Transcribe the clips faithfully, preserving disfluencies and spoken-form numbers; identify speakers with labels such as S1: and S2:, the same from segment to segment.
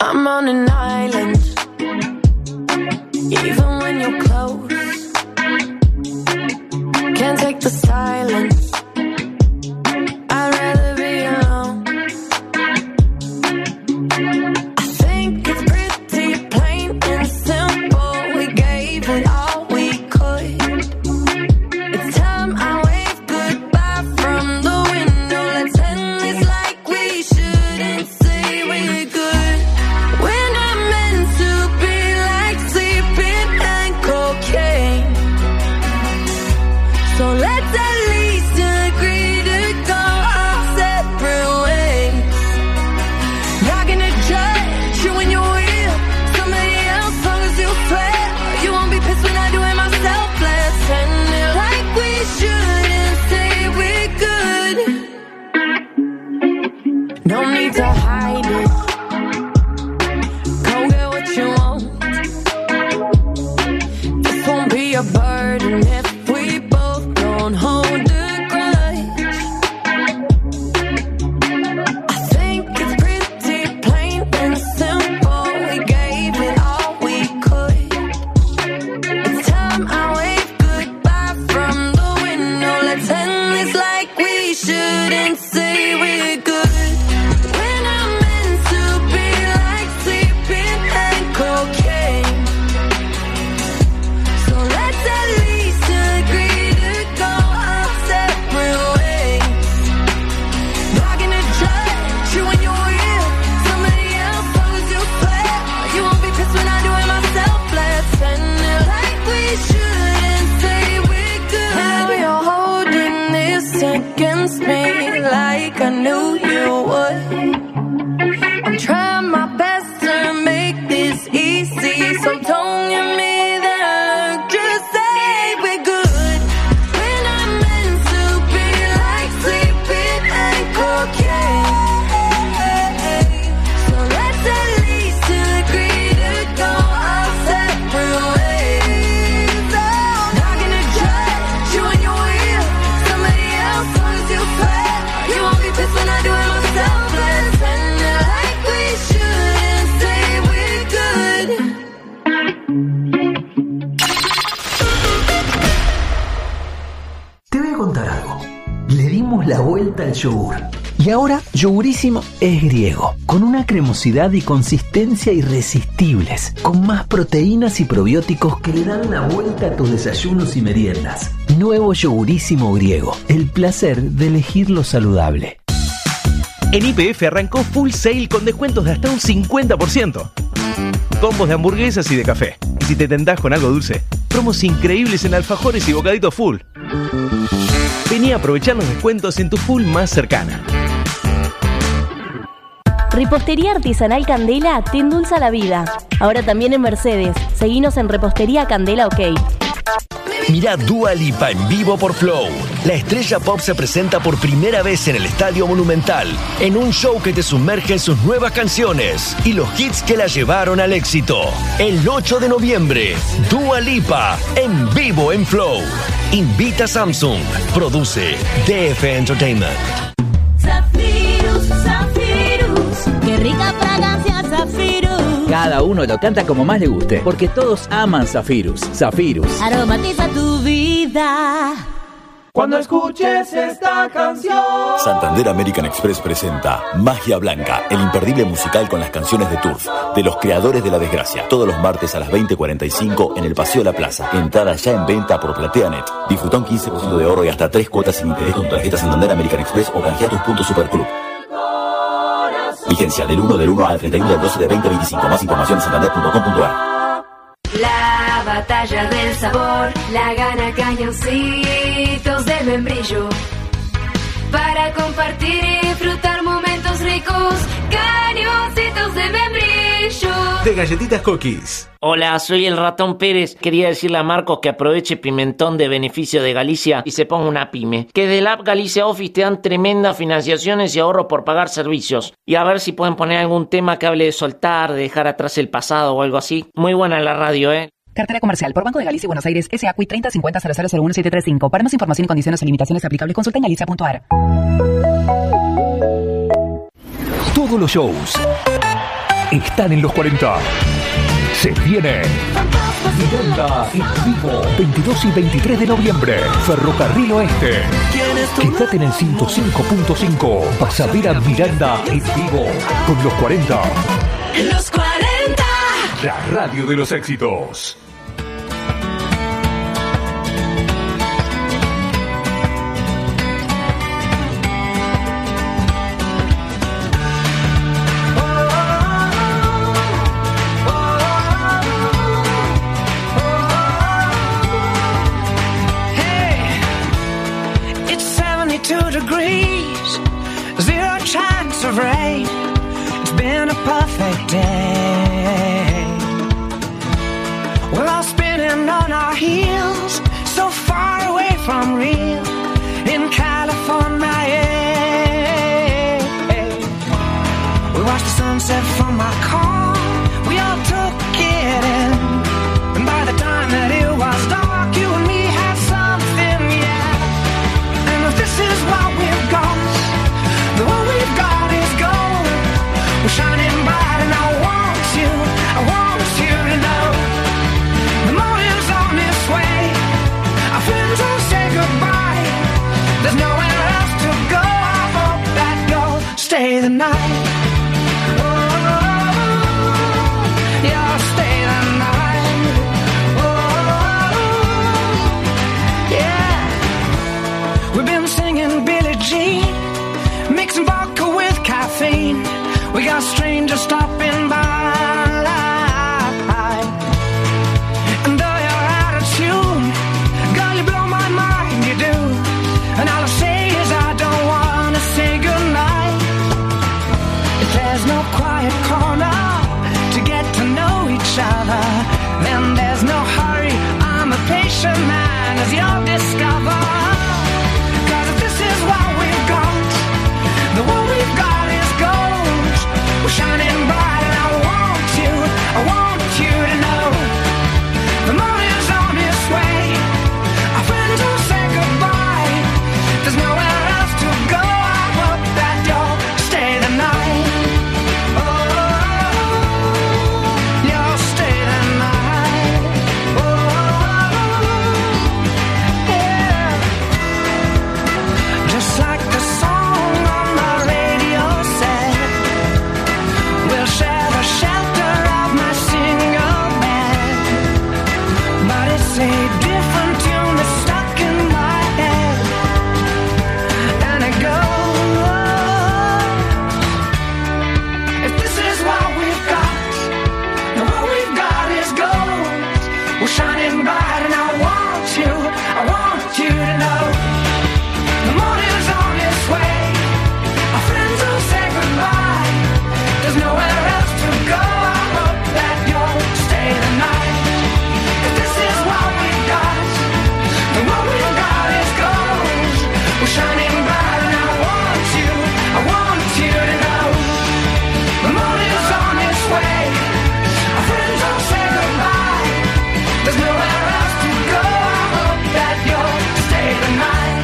S1: I'm on an island, even when you're close. Can't take the silence, I'd rather be alone. I think it's pretty plain and simple, we gave it all we could. It's time I wave goodbye from the window. Let's end this like we shouldn't say we're good. We're not meant to be like sleeping and cocaine, so let's at least agree to go our separate ways. Not gonna judge you when you're with somebody else, long as you swear you won't be pissed when I do it myself. Let's end it like we shouldn't say we're good. No need to hide it, go get what you want. This won't be a burden if we both don't hold a grudge. I think it's pretty plain and simple, we gave it all we could. It's time I wave goodbye from the window. Let's end this like we shouldn't say we're good. We're not meant to be like sleeping and cocaine, so let's at least agree to go our separate ways. Not gonna judge you when you're with somebody else, long as you swear you won't be pissed when I do it myself. Let's end it like we shouldn't say we're good. Now you're holding this against me like I knew you would. I'm trying my best to make this easy, so don't give me that look, just say we're good. We're not meant to be like sleeping and cocaine, so let's at least agree to go our separate ways. Oh, not gonna judge you when you're with somebody else, long as you swear you won't be pissed when I do it myself. Let's end it like we shouldn't say we're good.
S2: Te voy a contar algo. Le dimos la vuelta al yogur. Y ahora Yogurísimo es griego, con una cremosidad y consistencia irresistibles, con más proteínas y probióticos que le dan la vuelta a tus desayunos y meriendas. Nuevo Yogurísimo griego, el placer de elegir lo saludable.
S3: En Y P F arrancó Full Sale con descuentos de hasta un cincuenta por ciento. Combos de hamburguesas y de café. Y si te tentás con algo dulce, promos increíbles en alfajores y bocaditos Full. Vení a aprovechar los descuentos en tu Full más cercana.
S4: Repostería Artesanal Candela te endulza la vida. Ahora también en Mercedes. Seguinos en Repostería Candela OK.
S5: Mirá Dua Lipa en vivo por Flow. La estrella pop se presenta por primera vez en el Estadio Monumental, en un show que te sumerge en sus nuevas canciones y los hits que la llevaron al éxito. El ocho de noviembre, Dua Lipa en vivo en Flow. Invita Samsung. Produce D F Entertainment.
S6: Zafirus, Zafirus, qué rica fragancia Zafirus.
S7: Cada uno lo canta como más le guste, porque todos aman Zafirus. Zafirus.
S6: Aromatiza tu vida.
S8: Cuando escuches esta canción.
S9: Santander American Express presenta Magia Blanca, el imperdible musical con las canciones de Turf, de los creadores de La Desgracia. Todos los martes a las veinte cuarenta y cinco en el Paseo de la Plaza. Entrada ya en venta por PlateaNet. Disfruta un quince por ciento de ahorro y hasta tres cuotas sin interés con tarjeta Santander American Express o canjea tus puntos Superclub. Vigencia del uno del uno al treinta y uno del doce de veinte veinticinco. Más información en santander punto com punto a r.
S10: La batalla del sabor la gana Cañoncitos de Membrillo. Para compartir y disfrutar momentos ricos, Cañoncitos de Membrillo.
S3: De galletitas Cookies.
S11: Hola, soy el Ratón Pérez. Quería decirle a Marcos que aproveche Pimentón de beneficio de Galicia y se ponga una pyme. Que de la app Galicia Office te dan tremendas financiaciones y ahorros por pagar servicios. Y a ver si pueden poner algún tema que hable de soltar, de dejar atrás el pasado o algo así. Muy buena la radio, ¿eh?
S12: Cartera comercial por Banco de Galicia y Buenos Aires, S A C U I treinta cincuenta cero cero cero uno siete tres cinco. Para más información y condiciones y limitaciones aplicables, consulta en galicia punto a r.
S2: Todos los shows
S13: están en los cuarenta. Se viene Miranda en vivo, veintidós y veintitrés de noviembre, Ferrocarril Oeste. Quédate en el ciento cinco punto cinco. Vas a ver a Miranda en vivo con los cuarenta.
S1: Los cuarenta.
S13: La radio de los éxitos.
S14: Degrees, zero chance of rain. It's been a perfect day. We're all spinning on our heels, so far away from real in California. We watched the sunset from my car. We all took it in, and by the time that it was dark, you and me had something, yeah. And if this is what we've got, the what we've got is gold. We're shining bright, and I want you, I want you to know the morning's on its way. Our friends will say goodbye. There's nowhere else to go. I hope that you'll stay the night. We got strangers stopping by, and though you're out of tune, girl, you blow my mind, you do. And all I say is I don't wanna say goodnight. If there's no quiet corner to get to know each other, then there's no hurry. I'm a patient man, as you'll discover. 'Cause if this is what we've got, the what we've got is gold. We're shining bright, and I want you, I want you to know the morning's on its way. Our friends will say goodbye. There's nowhere else to go. I hope that you'll stay the night. Oh, you'll stay the night. Oh, yeah. Just like the song on the radio said, we'll share the shelter of my single bed. But it's a different tune that's stuck in my head, and it goes, if this is what we've got, then what we've got is gold. We're shining bright, and I want you, I want you to know the morning's on its way. Our friends will say goodbye. There's nowhere else to go. I hope that you'll stay the night. 'Cause this is what we've got, and what we've got is gold. We're shining bright, and I want you, I want you to know the morning's on its way. Our friends will say goodbye. There's nowhere else to go. I hope that you'll stay the night.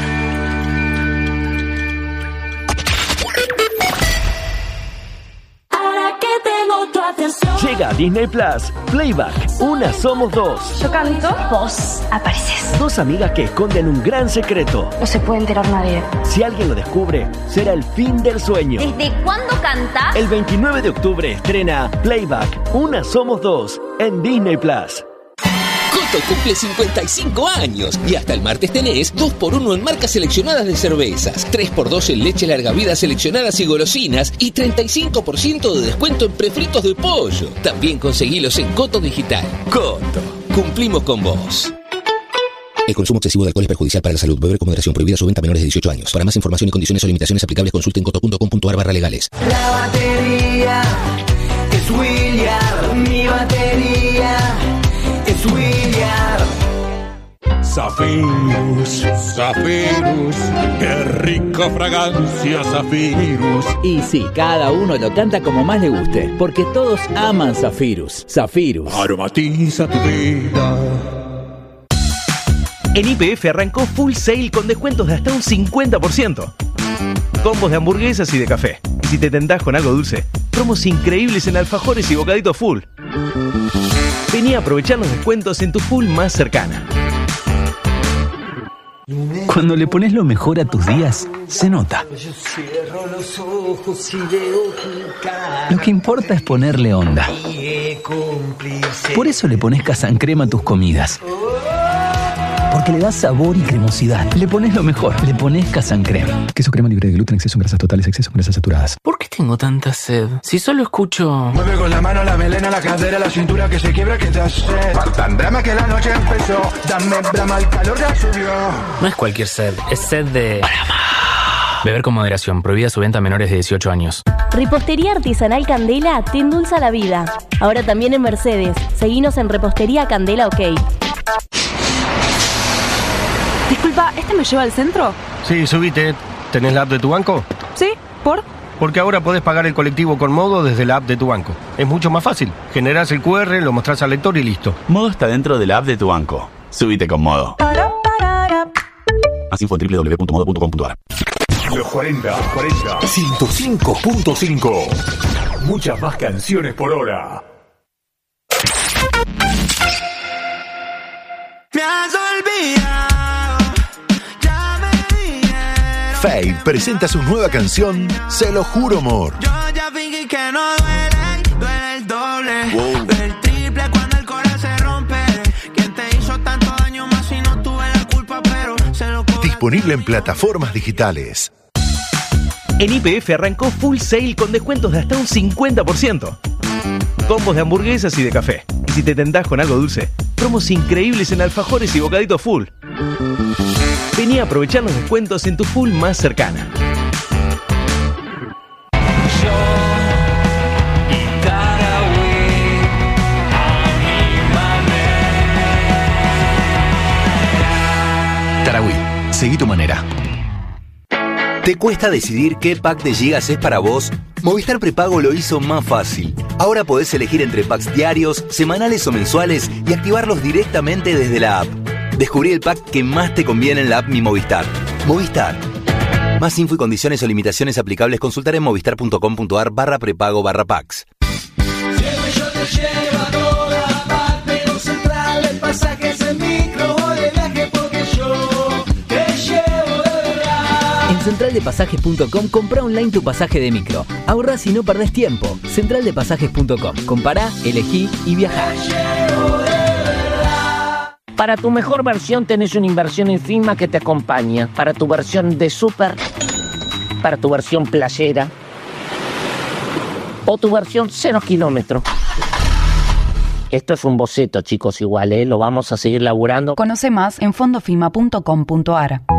S6: Ahora que tengo tu atención.
S5: Llega a Disney Plus, Playback, Una Somos Dos.
S15: Yo canto, vos apareces.
S5: Dos amigas que esconden un gran secreto.
S15: No se puede enterar nadie.
S5: Si alguien lo descubre, será el fin del sueño.
S6: ¿Desde cuándo cantás?
S5: El veintinueve de octubre estrena Playback, Una Somos Dos en Disney Plus.
S16: Coto cumple cincuenta y cinco años y hasta el martes tenés dos por uno en marcas seleccionadas de cervezas, tres por dos en leche larga vida seleccionadas y golosinas y treinta y cinco por ciento de descuento en prefritos de pollo. También conseguilos en Coto Digital. Coto, cumplimos con vos. El consumo excesivo de alcohol es perjudicial para la salud. Beber con moderación. Prohibida su venta a menores de dieciocho años. Para más información y condiciones o limitaciones aplicables, consulten coto punto com punto ar barra legales.
S1: La batería es William, mi batería es William.
S17: Zafirus, Zafirus, qué rica fragancia Zafirus.
S7: Y sí, cada uno lo canta como más le guste, porque todos aman Zafirus. Zafirus.
S17: Aromatiza tu vida.
S3: En Y P F arrancó Full Sale con descuentos de hasta un cincuenta por ciento. Combos de hamburguesas y de café. Y si te tentás con algo dulce, Promos increíbles en alfajores y bocaditos full. Vení a aprovechar los descuentos en tu full más cercana.
S2: Cuando le pones lo mejor a tus días, se nota. Lo que importa es ponerle onda. Por eso le pones Casan Crema a tus comidas. Porque le das sabor y cremosidad. Le pones lo mejor. Le pones Casan Crema.
S18: Queso crema libre de gluten, exceso en grasas totales, exceso en grasas saturadas.
S19: ¿Por qué tengo tanta sed? Si solo escucho...
S20: Mueve con la mano, la melena, la cadera, la cintura que se quiebra, que te hace sed. Tan drama que la noche empezó. Dame drama, el calor ya subió.
S19: No es cualquier sed, es sed de... Beber con moderación. Prohibida su venta a menores de dieciocho años.
S4: Repostería Artesanal Candela te endulza la vida. Ahora también en Mercedes. Seguinos en Repostería Candela OK.
S21: Disculpa, ¿este me lleva al centro?
S22: Sí, subite. ¿Tenés la app de tu banco?
S21: Sí, ¿por?
S22: Porque ahora podés pagar el colectivo con Modo desde la app de tu banco. Es mucho más fácil. Generás el cu erre, lo mostrás al lector y listo.
S23: Modo está dentro de la app de tu banco. Subite con Modo. Más info en doble u doble u doble u punto modo punto com punto a r.
S13: Los cuarenta, cuarenta, ciento cinco punto cinco. Muchas más canciones por hora.
S14: Me has olvidado, ya me dijeron.
S24: Feid presenta su nueva canción, Se lo juro, amor.
S14: Yo ya fingí que no duele, duele el doble, wow. Duele el triple cuando el corazón se rompe. ¿Quién te hizo tanto daño más si no tuve la culpa, pero se lo cobra?
S24: Disponible en plataformas digitales.
S3: En Y P F arrancó Full Sail con descuentos de hasta un cincuenta por ciento. Combos de hamburguesas y de café. Y si te tentás con algo dulce, promos increíbles en alfajores y bocaditos full. Vení a aprovechar los descuentos en tu full más cercana.
S25: Tarahui, seguí tu manera. ¿Te cuesta decidir qué pack de gigas es para vos? Movistar Prepago lo hizo más fácil. Ahora podés elegir entre packs diarios, semanales o mensuales y activarlos directamente desde la app. Descubrí el pack que más te conviene en la app Mi Movistar. Movistar. Más info y condiciones o limitaciones aplicables consultar en movistar punto com punto a r barra prepago barra packs.
S14: Siempre yo te llevo a toda parte, no central, el pasaje es el micro o de viaje porque yo te llevo de verdad.
S7: En central de pasajes punto com compra online tu pasaje de micro. Ahorrás y no perdés tiempo. central de pasajes punto com. Compará, elegí y viajá.
S11: Para tu mejor versión tenés una inversión encima que te acompaña. Para tu versión de súper, para tu versión playera o tu versión cero kilómetros. Esto es un boceto, chicos, igual, ¿eh? Lo vamos a seguir laburando.
S12: Conoce más en fondofima punto com punto a r.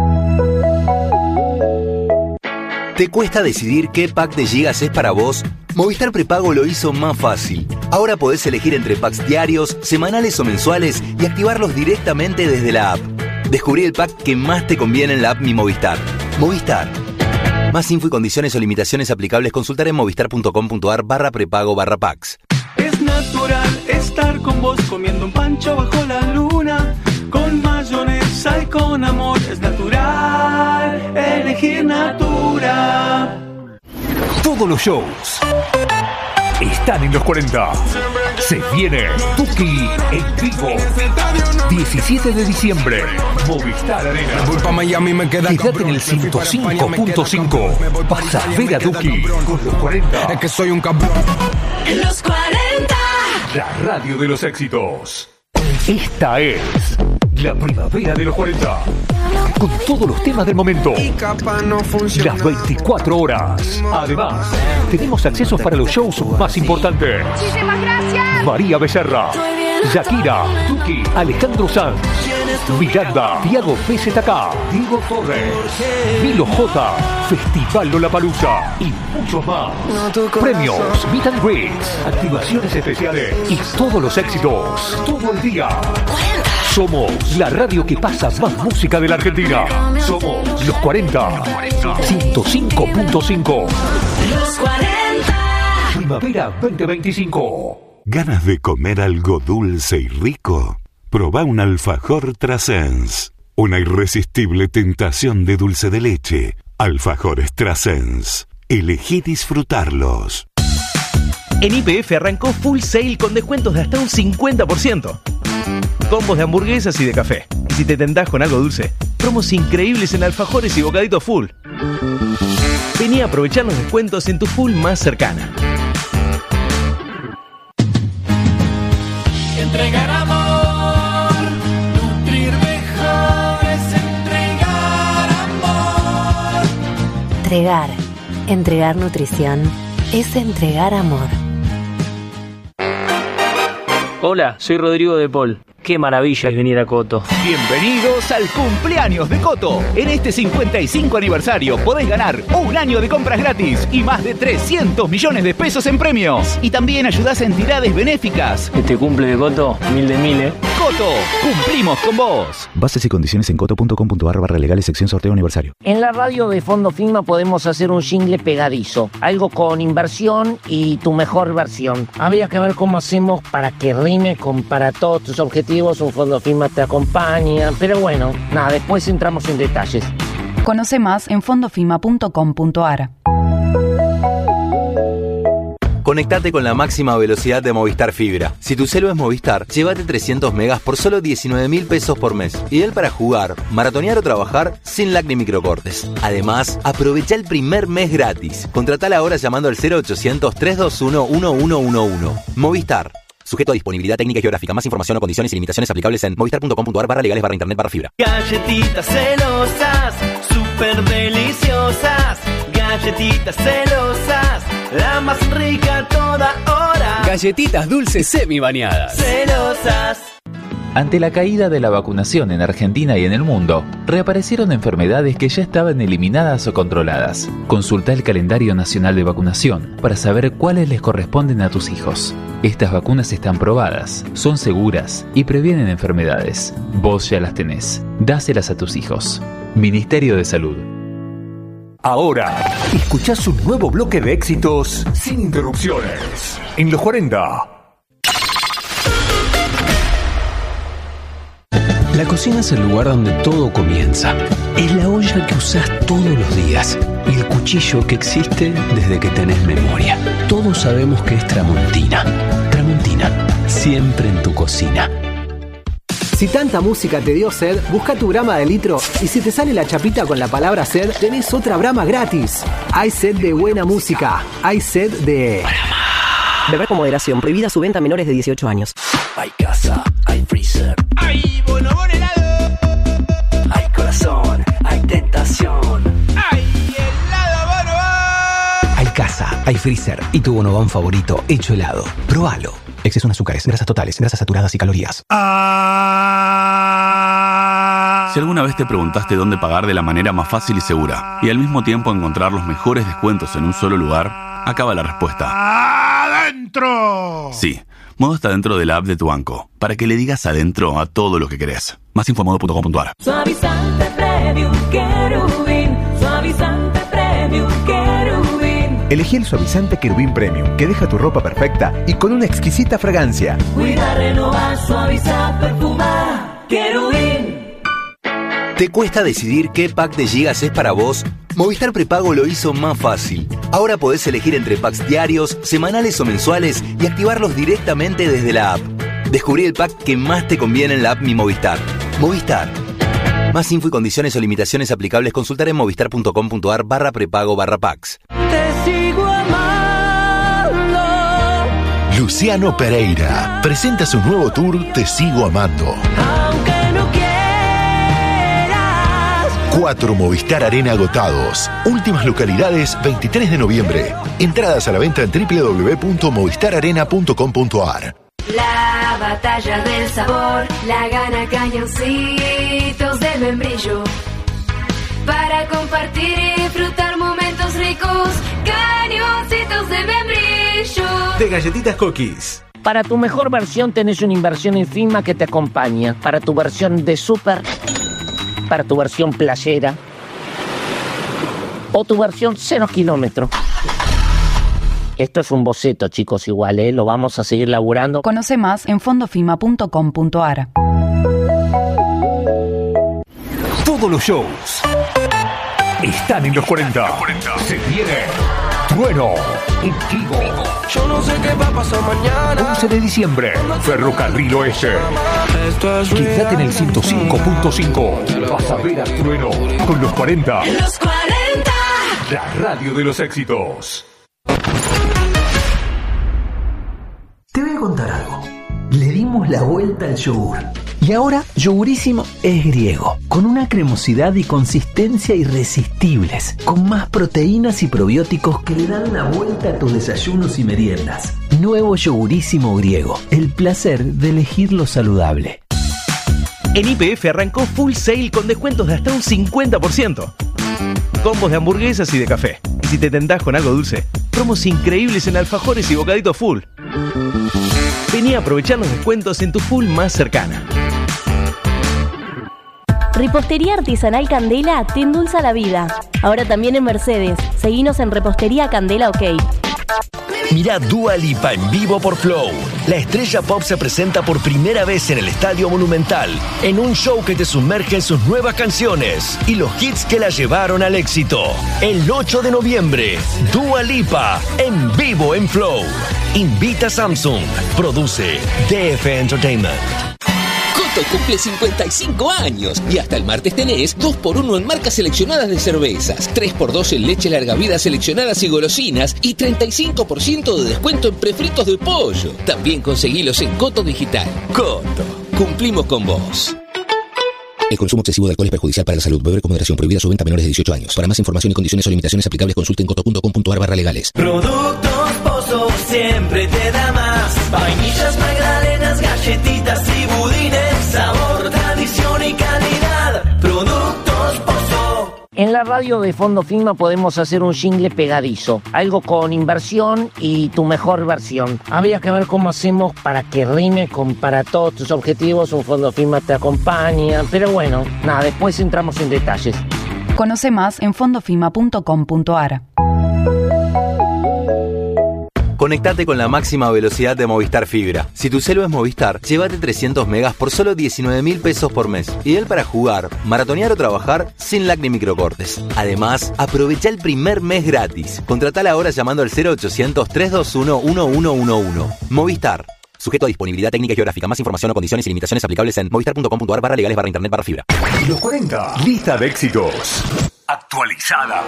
S25: ¿Te cuesta decidir qué pack de gigas es para vos? Movistar Prepago lo hizo más fácil. Ahora podés elegir entre packs diarios, semanales o mensuales y activarlos directamente desde la app. Descubrí el pack que más te conviene en la app Mi Movistar. Movistar. Más info y condiciones o limitaciones aplicables consultar en movistar punto com punto a r barra prepago barra packs.
S8: Es natural estar con vos comiendo un pancho bajo la luna. Con mayonesa y con amor es natural elegir Natura.
S13: Todos los shows están en los cuarenta. Se viene Tuki en vivo. diecisiete de diciembre. Movistar Arena.
S20: Voy pa' Miami, me queda
S13: Quédate en el ciento cinco punto cinco. Vas a ver a Tuki con los cuarenta.
S20: Es que soy un cabrón.
S1: Los cuarenta.
S13: La radio de los éxitos. Esta es la primavera de los cuarenta. Con todos los temas del momento. Las veinticuatro horas. Además, tenemos accesos para los shows más importantes.
S1: Muchísimas gracias.
S13: María Becerra, Shakira, Tuki, Alejandro Sanz, Miranda, Tiago P Z K, Diego Torres, Milo J, Festival Lollapalooza y muchos más. Premios, meet and greets, activaciones especiales y todos los éxitos. Todo el día. Somos la radio que pasa más música de la Argentina. Somos los cuarenta. ciento cinco punto cinco.
S1: Los cuarenta.
S13: Primavera veinte veinticinco.
S26: ¿Ganas de comer algo dulce y rico? Probá un alfajor Trasens. Una irresistible tentación de dulce de leche. Alfajores Trasens. Elegí disfrutarlos.
S3: En Y P F arrancó Full Sail con descuentos de hasta un cincuenta por ciento. Combos de hamburguesas y de café. Y si te tentás con algo dulce, promos increíbles en alfajores y bocaditos Full. Vení a aprovechar los descuentos en tu Full más cercana.
S14: Entregar amor, nutrir mejor es entregar amor.
S5: Entregar, entregar nutrición es entregar amor.
S6: Hola, soy Rodrigo de Paul. Qué maravilla es venir a Coto.
S9: Bienvenidos al cumpleaños de Coto. En este cincuenta y cinco aniversario podés ganar un año de compras gratis y más de trescientos millones de pesos en premios. Y también ayudás en entidades benéficas.
S6: Este cumple de Coto, mil de mil, ¿eh?
S9: Coto, cumplimos con vos.
S18: Bases y condiciones en coto punto com punto ar barra legales sección sorteo aniversario.
S11: En la radio de Fondo Fima podemos hacer un jingle pegadizo. Algo con inversión y tu mejor versión. Habría que ver cómo hacemos para que rime con para todos tus objetivos. Un Fondo Fima te acompaña. Pero bueno, nada, después entramos en detalles.
S12: Conoce más en fondofima punto com punto ar.
S25: Conectate con la máxima velocidad de Movistar Fibra. Si tu celu es Movistar, llévate trescientos megas por solo diecinueve mil pesos por mes. Ideal para jugar, maratonear o trabajar sin lag ni microcortes. Además, aprovecha el primer mes gratis. Contratala ahora llamando al cero ochocientos, trescientos veintiuno, once once. Movistar. Sujeto a disponibilidad técnica y geográfica. Más información o condiciones y limitaciones aplicables en movistar punto com punto ar barra legales barra internet barra fibra.
S8: Galletitas celosas, súper deliciosas. Galletitas celosas, la más rica a toda hora.
S7: Galletitas dulces semi bañadas.
S8: Celosas.
S10: Ante la caída de la vacunación en Argentina y en el mundo, reaparecieron enfermedades que ya estaban eliminadas o controladas. Consulta el calendario nacional de vacunación para saber cuáles les corresponden a tus hijos. Estas vacunas están probadas, son seguras y previenen enfermedades. Vos ya las tenés. Dáselas a tus hijos. Ministerio de Salud.
S13: Ahora, escuchás un nuevo bloque de éxitos sin interrupciones. En los cuarenta.
S2: La cocina es el lugar donde todo comienza. Es la olla que usás todos los días y el cuchillo que existe desde que tenés memoria. Todos sabemos que es Tramontina. Tramontina, siempre en tu cocina.
S15: Si tanta música te dio sed, busca tu Brahma de litro y si te sale la chapita con la palabra sed, tenés otra Brahma gratis. Hay sed de buena música. Hay sed de...
S16: Beber con moderación. Prohibida su venta a menores de dieciocho años.
S27: Hay casa, hay freezer.
S14: Hay bonobón helado.
S27: Hay corazón, hay tentación.
S14: Hay helado bonobón.
S2: Hay casa, hay freezer y tu bonobón favorito hecho helado. Probalo. Exceso en azúcares, grasas totales, grasas saturadas y calorías.
S23: Si alguna vez te preguntaste dónde pagar de la manera más fácil y segura y al mismo tiempo encontrar los mejores descuentos en un solo lugar, acaba la respuesta.
S14: ¡Adentro!
S23: Sí, Modo está dentro de la app de tu banco, para que le digas adentro a todo lo que querés. Más info modo punto com punto ar.
S1: Suavizante Premium Querubín. Suavizante Premium Querubín.
S28: Elegí el suavizante Querubín Premium, que deja tu ropa perfecta y con una exquisita fragancia.
S1: Cuida, renovar, suavizar, perfumar. Querubín.
S25: ¿Te cuesta decidir qué pack de gigas es para vos? Movistar Prepago lo hizo más fácil. Ahora podés elegir entre packs diarios, semanales o mensuales y activarlos directamente desde la app. Descubrí el pack que más te conviene en la app Mi Movistar. Movistar. Más info y condiciones o limitaciones aplicables consultar en movistar punto com punto ar barra prepago barra packs.
S1: Te sigo amando.
S24: Luciano Pereira presenta su nuevo tour Te Sigo Amando.
S1: Aunque no quieras.
S24: Cuatro Movistar Arena agotados. Últimas localidades veintitrés de noviembre. Entradas a la venta en doble u doble u doble u punto movistar arena punto com punto ar.
S1: La batalla del sabor la gana Cañoncitos de Membrillo. Para compartir y disfrutar momentos ricos, Cañoncitos de Membrillo.
S9: De galletitas cookies.
S11: Para tu mejor versión tenés una inversión en Fima que te acompaña. Para tu versión de super, para tu versión playera o tu versión cero kilómetros. Esto es un boceto, chicos, igual, ¿eh? Lo vamos a seguir laburando.
S12: Conoce más en fondofima punto com punto ar.
S13: Todos los shows están en los cuarenta. Se viene Trueno en vivo.
S14: Yo no sé qué va a pasar mañana.
S13: once de diciembre, Ferrocarril Oeste. Quédate en el ciento cinco punto cinco. Vas a ver a Trueno con los cuarenta.
S1: Los cuarenta.
S13: La radio de los éxitos.
S2: Te voy a contar algo. Le dimos la vuelta al yogur. Y ahora Yogurísimo es griego, con una cremosidad y consistencia irresistibles, con más proteínas y probióticos que le dan la vuelta a tus desayunos y meriendas. Nuevo Yogurísimo griego, el placer de elegir lo saludable.
S3: En Y P F arrancó Full Sale con descuentos de hasta un cincuenta por ciento. Combos de hamburguesas y de café. Y si te tentás con algo dulce, promos increíbles en alfajores y bocaditos Full. Vení a aprovechar los descuentos en tu Full más cercana.
S4: Repostería Artesanal Candela te endulza la vida. Ahora también en Mercedes. Seguinos en Repostería Candela OK.
S17: Mirá Dua Lipa en vivo por Flow. La estrella pop se presenta por primera vez en el Estadio Monumental, en un show que te sumerge en sus nuevas canciones y los hits que la llevaron al éxito. El ocho de noviembre, Dua Lipa en vivo en Flow. Invita Samsung. Produce D F Entertainment.
S19: Coto cumple cincuenta y cinco años y hasta el martes tenés dos por uno en marcas seleccionadas de cervezas, tres por dos en leche larga vida seleccionadas y golosinas y treinta y cinco por ciento de descuento en prefritos de pollo. También conseguilos en Coto Digital. Coto, cumplimos con vos. El consumo excesivo de alcohol es perjudicial para la salud. Beber con moderación. Prohibida su venta a menores de dieciocho años. Para más información y condiciones o limitaciones aplicables, consulten coto punto com punto ar barra legales.
S14: Productos Pozo siempre te da más. Vainillas, magdalenas, galletitas y budines. Sabor, tradición y calidad. Productos Pozo.
S11: En la radio de Fondo Fima podemos hacer un jingle pegadizo, algo con inversión y tu mejor versión. Habría que ver cómo hacemos para que rime con para todos tus objetivos, un Fondo Fima te acompaña, pero bueno, nada, después entramos en detalles.
S12: Conoce más en fondofima punto com punto ar.
S20: Conectate con la máxima velocidad de Movistar Fibra. Si tu celu es Movistar, llévate trescientos megas por solo diecinueve mil pesos por mes. Ideal para jugar, maratonear o trabajar sin lag ni microcortes. Además, aprovecha el primer mes gratis. Contratala ahora llamando al cero ochocientos, trescientos veintiuno, uno uno uno uno. Movistar. Sujeto a disponibilidad técnica y geográfica. Más información o condiciones y limitaciones aplicables en movistar punto com punto ar barra legales barra internet barra fibra.
S13: Los cuarenta. Lista de éxitos. Actualizada.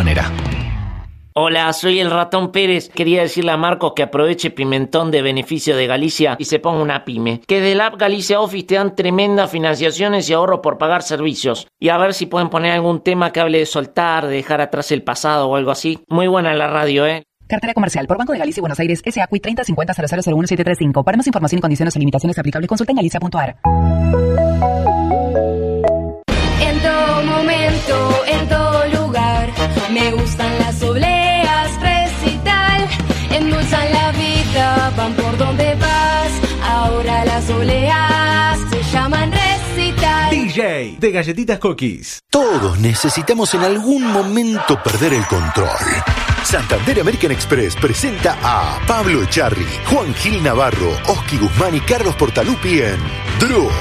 S10: manera.
S11: Hola, soy el Ratón Pérez. Quería decirle a Marcos que aproveche Pimentón de beneficio de Galicia y se ponga una pyme. Que de la app Galicia Office te dan tremendas financiaciones y ahorros por pagar servicios. Y a ver si pueden poner algún tema que hable de soltar, de dejar atrás el pasado o algo así. Muy buena la radio, ¿eh?
S12: Cartera comercial por Banco de Galicia y Buenos Aires, S A C U I treinta cincuenta cero cero cero uno siete tres cinco. Para más información y condiciones o limitaciones aplicables, consulta en galicia punto a r.
S1: En todo momento, en todo lugar, me gustan las obleas, recital, endulzan la vida, van por donde vas, ahora las obleas se llaman recital.
S28: D J de Galletitas Cookies.
S24: Todos necesitamos en algún momento perder el control. Santander American Express presenta a Pablo Echarri, Juan Gil Navarro, Oski Guzmán y Carlos Portalupi en Druk.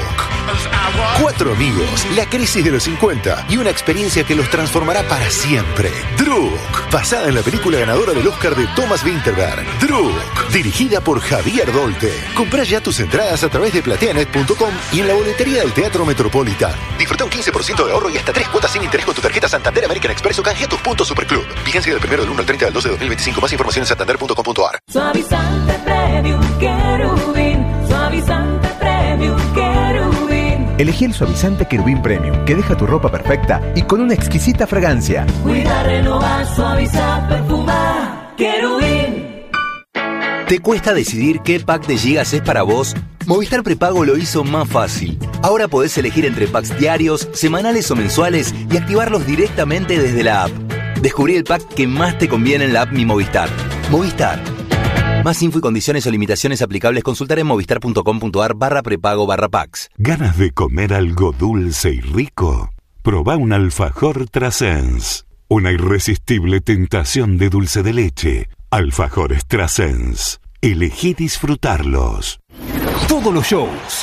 S24: Cuatro amigos, la crisis de los cincuenta y una experiencia que los transformará para siempre. Druk, basada en la película ganadora del Oscar de Thomas Vinterberg. Druk, dirigida por Javier Dolte. Comprá ya tus entradas a través de plateanet punto com y en la boletería del Teatro Metropolitan. Disfruta un quince por ciento de ahorro y hasta tres cuotas sin interés con tu tarjeta Santander American Express o canjea tus puntos Superclub. Vigencia del primero del uno al treinta del doce de dos mil veinticinco. Más información en santander punto com punto a r.
S14: Suavizante Premium Querubín, suavizante Premium Querubín.
S28: Elegí el suavizante Querubín Premium, que deja tu ropa perfecta y con una exquisita fragancia.
S14: Cuida, renovar, suavizar, perfumar. Querubín.
S25: ¿Te cuesta decidir qué pack de gigas es para vos? Movistar Prepago lo hizo más fácil. Ahora podés elegir entre packs diarios, semanales o mensuales y activarlos directamente desde la app. Descubrí el pack que más te conviene en la app Mi Movistar. Movistar. Más info y condiciones o limitaciones aplicables consultar en movistar punto com punto a r barra prepago barra packs.
S5: ¿Ganas de comer algo dulce y rico? Probá un alfajor Trasens. Una irresistible tentación de dulce de leche. Alfajores Trasens. Elegí disfrutarlos.
S13: Todos los shows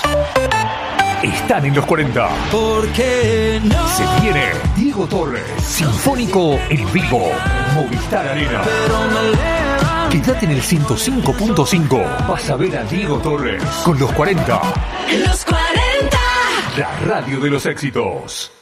S13: están en los cuarenta.
S27: ¿Por qué no?
S13: Se viene Diego Torres, Sinfónico en vivo, Movistar Arena. Quédate en el ciento cinco punto cinco. Vas a ver a Diego Torres con los cuarenta.
S1: Los cuarenta.
S13: La radio de los éxitos.